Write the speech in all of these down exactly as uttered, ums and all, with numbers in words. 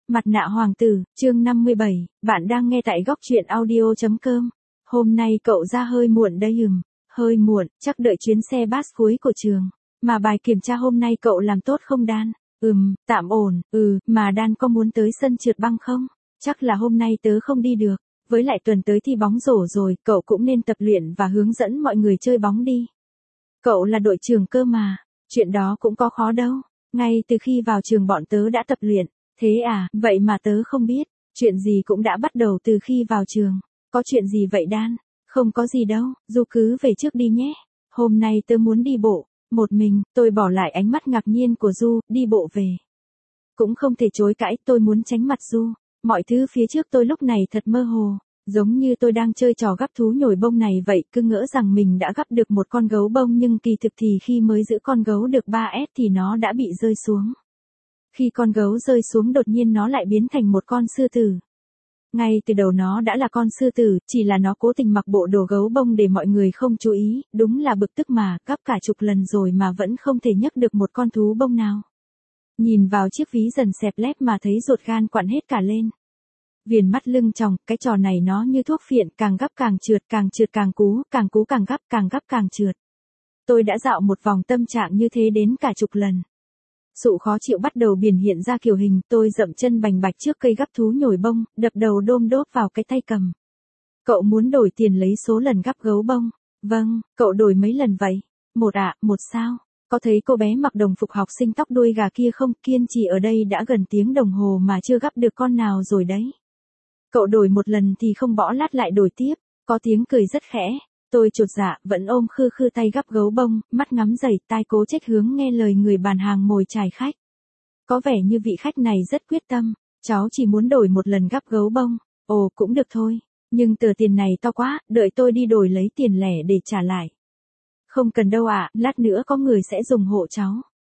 Mặt nạ hoàng tử, chương năm mươi bảy, bạn đang nghe tại góc truyện audio chấm com. Hôm nay cậu ra hơi muộn đây ừm, hơi muộn, chắc đợi chuyến xe bus cuối của trường. Mà bài kiểm tra hôm nay cậu làm tốt không Đan? Ừm, tạm ổn, ừ, mà Đan có muốn tới sân trượt băng không? Chắc là hôm nay tớ không đi được, với lại tuần tới thi bóng rổ rồi, cậu cũng nên tập luyện và hướng dẫn mọi người chơi bóng đi. Cậu là đội trưởng cơ mà, chuyện đó cũng có khó đâu, ngay từ khi vào trường bọn tớ đã tập luyện. Thế à, vậy mà tớ không biết, chuyện gì cũng đã bắt đầu từ khi vào trường. Có chuyện gì vậy Đan? Không có gì đâu, Du cứ về trước đi nhé. Hôm nay tớ muốn đi bộ, một mình, tôi bỏ lại ánh mắt ngạc nhiên của Du, đi bộ về. Cũng không thể chối cãi, tôi muốn tránh mặt Du. Mọi thứ phía trước tôi lúc này thật mơ hồ, giống như tôi đang chơi trò gắp thú nhồi bông này vậy, cứ ngỡ rằng mình đã gắp được một con gấu bông nhưng kỳ thực thì khi mới giữ con gấu được ba ét thì nó đã bị rơi xuống. Khi con gấu rơi xuống đột nhiên nó lại biến thành một con sư tử. Ngay từ đầu nó đã là con sư tử, chỉ là nó cố tình mặc bộ đồ gấu bông để mọi người không chú ý, đúng là bực tức mà, gắp cả chục lần rồi mà vẫn không thể nhấc được một con thú bông nào. Nhìn vào chiếc ví dần xẹp lép mà thấy ruột gan quặn hết cả lên. Viền mắt lưng tròng, cái trò này nó như thuốc phiện, càng gắp càng trượt, càng trượt càng cú, càng cú càng gắp, càng gắp càng trượt. Tôi đã dạo một vòng tâm trạng như thế đến cả chục lần. Sự khó chịu bắt đầu biểu hiện ra kiểu hình, tôi dậm chân bành bạch trước cây gắp thú nhồi bông, đập đầu đôm đốp vào cái tay cầm. Cậu muốn đổi tiền lấy số lần gắp gấu bông? Vâng, cậu đổi mấy lần vậy? Một ạ, à, một sao? Có thấy cô bé mặc đồng phục học sinh tóc đuôi gà kia không? Kiên trì ở đây đã gần tiếng đồng hồ mà chưa gắp được con nào rồi đấy. Cậu đổi một lần thì không bỏ lát lại đổi tiếp, có tiếng cười rất khẽ. Tôi chột dạ, vẫn ôm khư khư tay gắp gấu bông, mắt ngắm dày, tai cố trách hướng nghe lời người bàn hàng mồi chài khách. Có vẻ như vị khách này rất quyết tâm, cháu chỉ muốn đổi một lần gắp gấu bông. Ồ, cũng được thôi, nhưng tờ tiền này to quá, đợi tôi đi đổi lấy tiền lẻ để trả lại. Không cần đâu ạ, à, lát nữa có người sẽ dùng hộ cháu.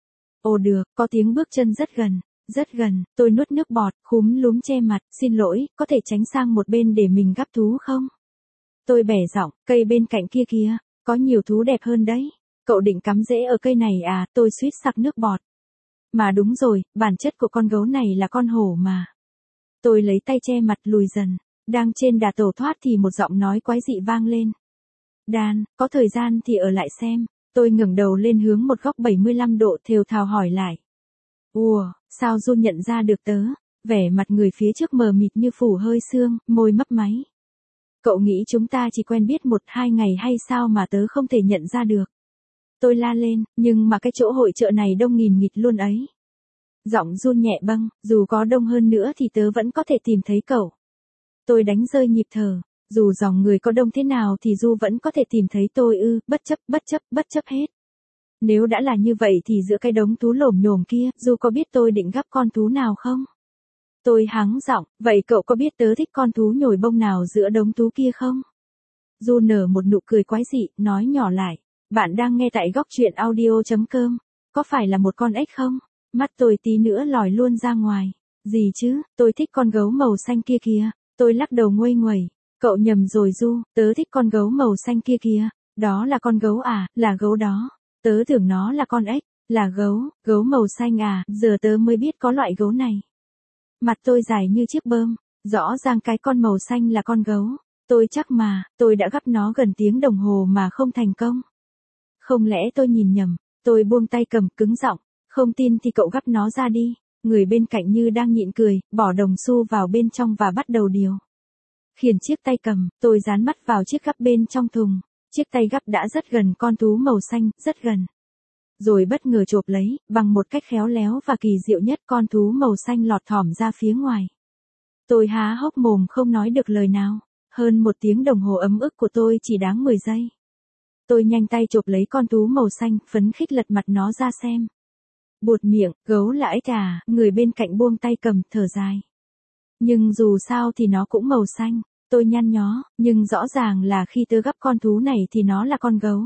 Ồ được, có tiếng bước chân rất gần, rất gần, tôi nuốt nước bọt, khúm núm che mặt, xin lỗi, có thể tránh sang một bên để mình gắp thú không? Tôi bẻ giọng, cây bên cạnh kia kìa, có nhiều thú đẹp hơn đấy. Cậu định cắm rễ ở cây này à? Tôi suýt sặc nước bọt. Mà đúng rồi, bản chất của con gấu này là con hổ mà. Tôi lấy tay che mặt lùi dần. Đang trên đà tổ thoát thì một giọng nói quái dị vang lên. Đan, có thời gian thì ở lại xem. Tôi ngẩng đầu lên hướng một góc bảy mươi lăm độ thều thào hỏi lại. Ủa, sao Du nhận ra được tớ? Vẻ mặt người phía trước mờ mịt như phủ hơi sương, môi mấp máy. Cậu nghĩ chúng ta chỉ quen biết một hai ngày hay sao mà tớ không thể nhận ra được? Tôi la lên, nhưng mà cái chỗ hội chợ này đông nghìn nghịt luôn ấy. Giọng run nhẹ bâng, dù có đông hơn nữa thì tớ vẫn có thể tìm thấy cậu. Tôi đánh rơi nhịp thở, dù dòng người có đông thế nào thì Du vẫn có thể tìm thấy tôi ư, bất chấp, bất chấp, bất chấp hết. Nếu đã là như vậy thì giữa cái đống thú lồm nhồm kia, Du có biết tôi định gắp con thú nào không? Tôi hắng giọng, vậy cậu có biết tớ thích con thú nhồi bông nào giữa đống thú kia không? Du nở một nụ cười quái dị, nói nhỏ lại. Bạn đang nghe tại góc truyện audio chấm com. Có phải là một con ếch không? Mắt tôi tí nữa lòi luôn ra ngoài. Gì chứ, tôi thích con gấu màu xanh kia kìa. Tôi lắc đầu nguây nguẩy. Cậu nhầm rồi Du, tớ thích con gấu màu xanh kia kìa. Đó là con gấu à, là gấu đó. Tớ tưởng nó là con ếch, là gấu, gấu màu xanh à, giờ tớ mới biết có loại gấu này. Mặt tôi dài như chiếc bơm, rõ ràng cái con màu xanh là con gấu. Tôi chắc mà, tôi đã gắp nó gần tiếng đồng hồ mà không thành công. Không lẽ tôi nhìn nhầm, tôi buông tay cầm cứng giọng, không tin thì cậu gắp nó ra đi. Người bên cạnh như đang nhịn cười, bỏ đồng xu vào bên trong và bắt đầu điều khiển chiếc tay cầm, tôi dán mắt vào chiếc gắp bên trong thùng. Chiếc tay gắp đã rất gần con thú màu xanh, rất gần. Rồi bất ngờ chộp lấy, bằng một cách khéo léo và kỳ diệu nhất con thú màu xanh lọt thỏm ra phía ngoài. Tôi há hốc mồm không nói được lời nào, hơn một tiếng đồng hồ ấm ức của tôi chỉ đáng mười giây. Tôi nhanh tay chộp lấy con thú màu xanh, phấn khích lật mặt nó ra xem. Buột miệng, gấu là ếch à, người bên cạnh buông tay cầm, thở dài. Nhưng dù sao thì nó cũng màu xanh, tôi nhăn nhó, nhưng rõ ràng là khi tớ gắp con thú này thì nó là con gấu.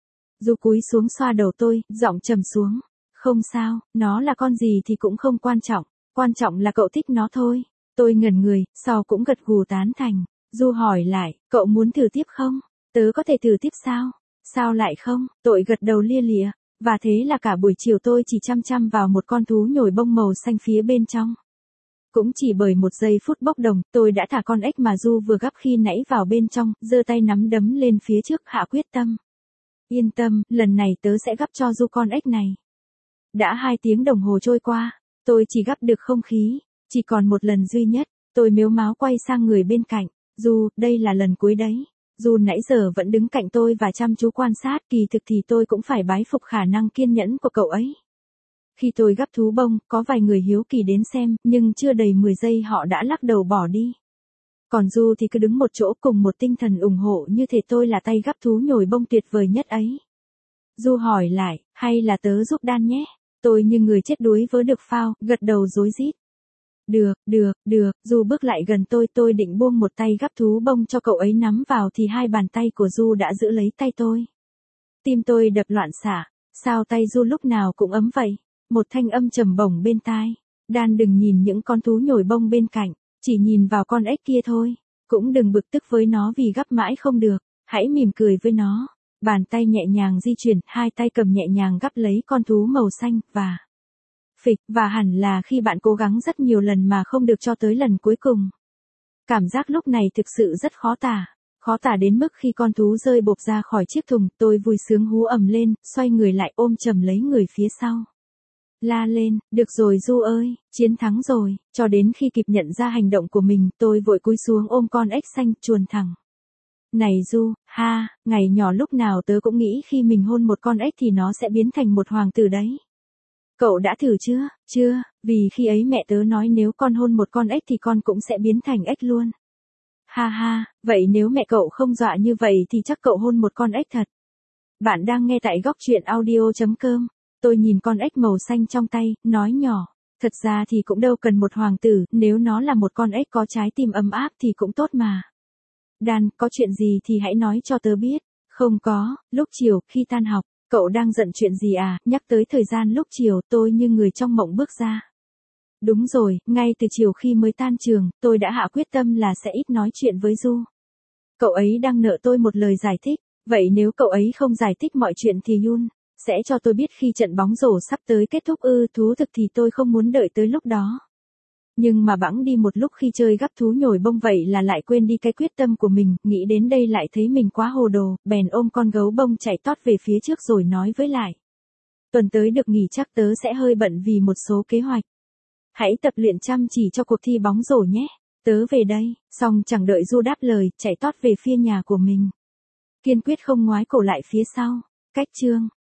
Du cúi xuống xoa đầu tôi, giọng trầm xuống. Không sao, nó là con gì thì cũng không quan trọng, quan trọng là cậu thích nó thôi. Tôi ngẩn người, sau cũng gật gù tán thành. Du hỏi lại, cậu muốn thử tiếp không? Tớ có thể thử tiếp sao? Sao lại không? Tôi gật đầu lia lịa. Và thế là cả buổi chiều tôi chỉ chăm chăm vào một con thú nhồi bông màu xanh phía bên trong. Cũng chỉ bởi một giây phút bốc đồng, tôi đã thả con ếch mà Du vừa gắp khi nãy vào bên trong, giơ tay nắm đấm lên phía trước hạ quyết tâm. Yên tâm, lần này tớ sẽ gắp cho Du con ếch này. Đã hai tiếng đồng hồ trôi qua, tôi chỉ gắp được không khí, chỉ còn một lần duy nhất, tôi mếu máo quay sang người bên cạnh, Du, đây là lần cuối đấy. Du nãy giờ vẫn đứng cạnh tôi và chăm chú quan sát, kỳ thực thì tôi cũng phải bái phục khả năng kiên nhẫn của cậu ấy. Khi tôi gắp thú bông, có vài người hiếu kỳ đến xem, nhưng chưa đầy mười giây họ đã lắc đầu bỏ đi. Còn Du thì cứ đứng một chỗ cùng một tinh thần ủng hộ như thể tôi là tay gắp thú nhồi bông tuyệt vời nhất ấy. Du hỏi lại, hay là tớ giúp đan nhé? Tôi như người chết đuối vớ được phao, gật đầu rối rít. Được, được, được, Du bước lại gần tôi, tôi định buông một tay gắp thú bông cho cậu ấy nắm vào thì hai bàn tay của Du đã giữ lấy tay tôi. Tim tôi đập loạn xạ, sao tay Du lúc nào cũng ấm vậy? Một thanh âm trầm bổng bên tai. Đan đừng nhìn những con thú nhồi bông bên cạnh, chỉ nhìn vào con ếch kia thôi. Cũng đừng bực tức với nó vì gắp mãi không được, hãy mỉm cười với nó. Bàn tay nhẹ nhàng di chuyển, hai tay cầm nhẹ nhàng gắp lấy con thú màu xanh, và... Phịch, và hẳn là khi bạn cố gắng rất nhiều lần mà không được cho tới lần cuối cùng. Cảm giác lúc này thực sự rất khó tả. Khó tả đến mức khi con thú rơi bộp ra khỏi chiếc thùng, tôi vui sướng hú ầm lên, xoay người lại ôm chầm lấy người phía sau. La lên, được rồi Du ơi, chiến thắng rồi, cho đến khi kịp nhận ra hành động của mình, tôi vội cúi xuống ôm con ếch xanh, chuồn thẳng. Này Du, ha, ngày nhỏ lúc nào tớ cũng nghĩ khi mình hôn một con ếch thì nó sẽ biến thành một hoàng tử đấy. Cậu đã thử chưa? Chưa, vì khi ấy mẹ tớ nói nếu con hôn một con ếch thì con cũng sẽ biến thành ếch luôn. Ha ha, vậy nếu mẹ cậu không dọa như vậy thì chắc cậu hôn một con ếch thật. Bạn đang nghe tại góc truyện audio chấm com. Tôi nhìn con ếch màu xanh trong tay, nói nhỏ. Thật ra thì cũng đâu cần một hoàng tử, nếu nó là một con ếch có trái tim ấm áp thì cũng tốt mà. Đan, có chuyện gì thì hãy nói cho tớ biết. Không có, lúc chiều, khi tan học. Cậu đang giận chuyện gì à? Nhắc tới thời gian lúc chiều, tôi như người trong mộng bước ra. Đúng rồi, ngay từ chiều khi mới tan trường, tôi đã hạ quyết tâm là sẽ ít nói chuyện với Du. Cậu ấy đang nợ tôi một lời giải thích, vậy nếu cậu ấy không giải thích mọi chuyện thì Yun sẽ cho tôi biết khi trận bóng rổ sắp tới kết thúc ư? Thú thực thì tôi không muốn đợi tới lúc đó. Nhưng mà bẵng đi một lúc khi chơi gắp thú nhồi bông vậy là lại quên đi cái quyết tâm của mình, nghĩ đến đây lại thấy mình quá hồ đồ, bèn ôm con gấu bông chạy tót về phía trước rồi nói với lại. Tuần tới được nghỉ chắc tớ sẽ hơi bận vì một số kế hoạch. Hãy tập luyện chăm chỉ cho cuộc thi bóng rổ nhé, tớ về đây. Xong chẳng đợi Du đáp lời, chạy tót về phía nhà của mình. Kiên quyết không ngoái cổ lại phía sau. Cách chương